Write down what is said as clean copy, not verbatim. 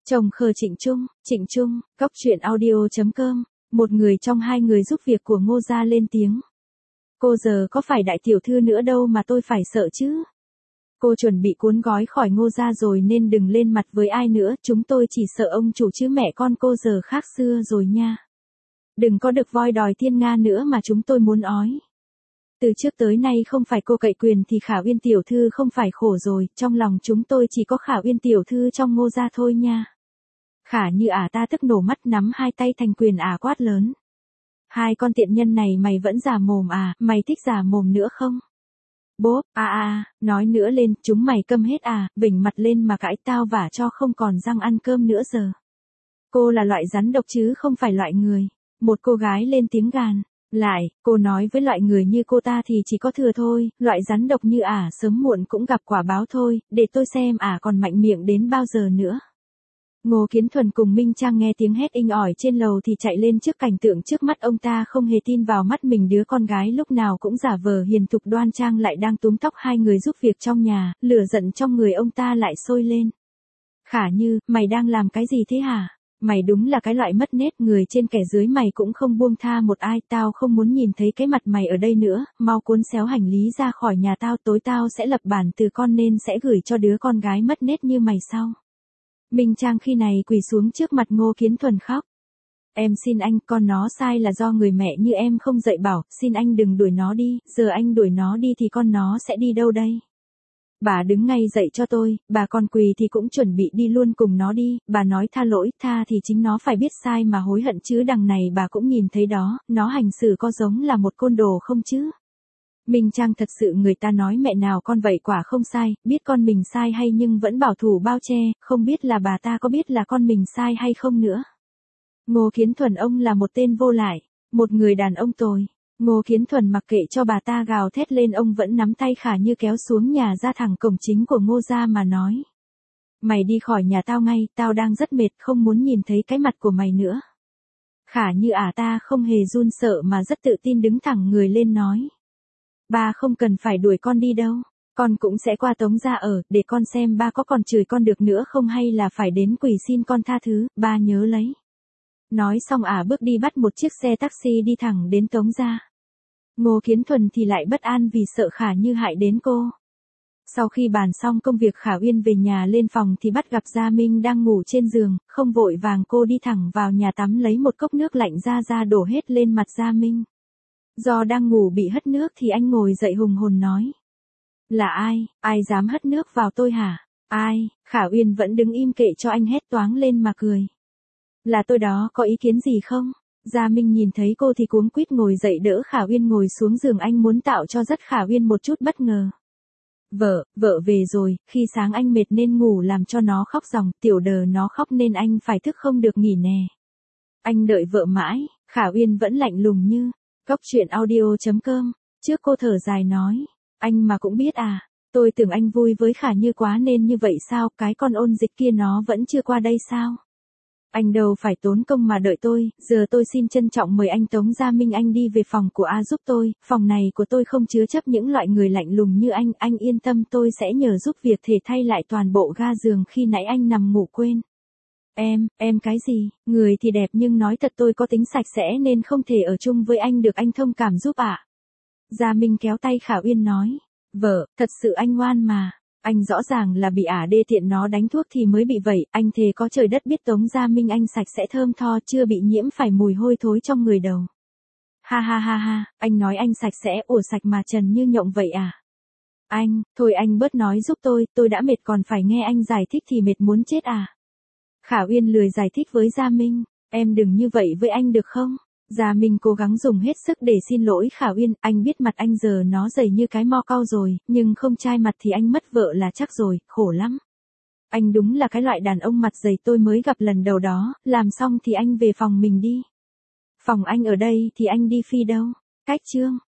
Chồng khờ Trịnh Trung, Cóc truyện audio.com, một người trong hai người giúp việc của Ngô gia lên tiếng. Cô giờ có phải đại tiểu thư nữa đâu mà tôi phải sợ chứ. Cô chuẩn bị cuốn gói khỏi Ngô gia rồi nên đừng lên mặt với ai nữa, chúng tôi chỉ sợ ông chủ chứ mẹ con cô giờ khác xưa rồi nha. Đừng có được voi đòi thiên nga nữa mà chúng tôi muốn ói. Từ trước tới nay không phải cô cậy quyền thì Khả Uyên tiểu thư không phải khổ rồi, trong lòng chúng tôi chỉ có Khả Uyên tiểu thư trong Ngô gia thôi nha. Khả Như ta tức nổ mắt nắm hai tay thành quyền quát lớn. Hai con tiện nhân này mày vẫn giả mồm mày thích giả mồm nữa không? Bốp, nói nữa lên, chúng mày câm hết vểnh mặt lên mà cãi tao vả cho không còn răng ăn cơm nữa giờ. Cô là loại rắn độc chứ không phải loại người. Một cô gái lên tiếng gàn. Lại, cô nói với loại người như cô ta thì chỉ có thừa thôi, loại rắn độc như sớm muộn cũng gặp quả báo thôi, để tôi xem còn mạnh miệng đến bao giờ nữa. Ngô Kiến Thuần cùng Minh Trang nghe tiếng hét inh ỏi trên lầu thì chạy lên trước cảnh tượng trước mắt ông ta không hề tin vào mắt mình, đứa con gái lúc nào cũng giả vờ hiền thục đoan trang lại đang túm tóc hai người giúp việc trong nhà, lửa giận trong người ông ta lại sôi lên. Khả Như, mày đang làm cái gì thế hả? Mày đúng là cái loại mất nết, người trên kẻ dưới mày cũng không buông tha một ai, tao không muốn nhìn thấy cái mặt mày ở đây nữa, mau cuốn xéo hành lý ra khỏi nhà tao, tối tao sẽ lập bản từ con nên sẽ gửi cho đứa con gái mất nết như mày sau. Minh Trang khi này quỳ xuống trước mặt Ngô Kiến Thuần khóc. Em xin anh, con nó sai là do người mẹ như em không dạy bảo, xin anh đừng đuổi nó đi, giờ anh đuổi nó đi thì con nó sẽ đi đâu đây? Bà đứng ngay dậy cho tôi, bà còn quỳ thì cũng chuẩn bị đi luôn cùng nó đi, bà nói tha lỗi, tha thì chính nó phải biết sai mà hối hận chứ, đằng này bà cũng nhìn thấy đó, nó hành xử có giống là một côn đồ không chứ? Minh Trang thật sự người ta nói mẹ nào con vậy quả không sai, biết con mình sai hay nhưng vẫn bảo thủ bao che, không biết là bà ta có biết là con mình sai hay không nữa. Ngô Kiến Thuần ông là một tên vô lại, một người đàn ông tồi. Ngô Kiến Thuần mặc kệ cho bà ta gào thét lên, ông vẫn nắm tay Khả Như kéo xuống nhà ra thẳng cổng chính của Ngô gia mà nói. Mày đi khỏi nhà tao ngay, tao đang rất mệt, không muốn nhìn thấy cái mặt của mày nữa. Khả Như ta không hề run sợ mà rất tự tin đứng thẳng người lên nói. Ba không cần phải đuổi con đi đâu, con cũng sẽ qua Tống gia ở, để con xem ba có còn chửi con được nữa không hay là phải đến quỳ xin con tha thứ, ba nhớ lấy. Nói xong bước đi bắt một chiếc xe taxi đi thẳng đến Tống gia. Ngô Kiến Thuần thì lại bất an vì sợ Khả Như hại đến cô. Sau khi bàn xong công việc Khả Uyên về nhà lên phòng thì bắt gặp Gia Minh đang ngủ trên giường, không vội vàng cô đi thẳng vào nhà tắm lấy một cốc nước lạnh ra đổ hết lên mặt Gia Minh. Do đang ngủ bị hất nước thì anh ngồi dậy hùng hồn nói. Là ai dám hất nước vào tôi hả? Ai? Khả Uyên vẫn đứng im kệ cho anh hét toáng lên mà cười. Là tôi đó, có ý kiến gì không? Gia Minh nhìn thấy cô thì cuống quýt ngồi dậy đỡ Khả Uyên ngồi xuống giường, anh muốn tạo cho rất Khả Uyên một chút bất ngờ. Vợ về rồi, khi sáng anh mệt nên ngủ làm cho nó khóc ròng, tiểu đờ nó khóc nên anh phải thức không được nghỉ nè. Anh đợi vợ mãi, Khả Uyên vẫn lạnh lùng như. Cóc truyện audio.com, trước cô thở dài nói. Anh mà cũng biết tôi tưởng anh vui với Khả Như quá nên như vậy sao, cái con ôn dịch kia nó vẫn chưa qua đây sao? Anh đâu phải tốn công mà đợi tôi, giờ tôi xin trân trọng mời anh Tống Gia Minh anh đi về phòng của giúp tôi, phòng này của tôi không chứa chấp những loại người lạnh lùng như anh yên tâm, tôi sẽ nhờ giúp việc thể thay lại toàn bộ ga giường khi nãy anh nằm ngủ quên. Em cái gì, người thì đẹp nhưng nói thật tôi có tính sạch sẽ nên không thể ở chung với anh được, anh thông cảm giúp ạ. Gia Minh kéo tay Khả Uyên nói. Vợ, thật sự anh ngoan mà. Anh rõ ràng là bị đê tiện nó đánh thuốc thì mới bị vậy, anh thề có trời đất biết Tống Gia Minh anh sạch sẽ thơm tho chưa bị nhiễm phải mùi hôi thối trong người đầu. Ha, anh nói anh sạch sẽ, ủa sạch mà trần như nhộng vậy à? Anh, thôi anh bớt nói giúp tôi đã mệt còn phải nghe anh giải thích thì mệt muốn chết à? Khả Uyên lười giải thích với Gia Minh, em đừng như vậy với anh được không? Gia Minh cố gắng dùng hết sức để xin lỗi Khả Uyên, anh biết mặt anh giờ nó dày như cái mo cau rồi, nhưng không chai mặt thì anh mất vợ là chắc rồi, khổ lắm. Anh đúng là cái loại đàn ông mặt dày tôi mới gặp lần đầu đó, làm xong thì anh về phòng mình đi. Phòng anh ở đây thì anh đi phi đâu? Cách chương.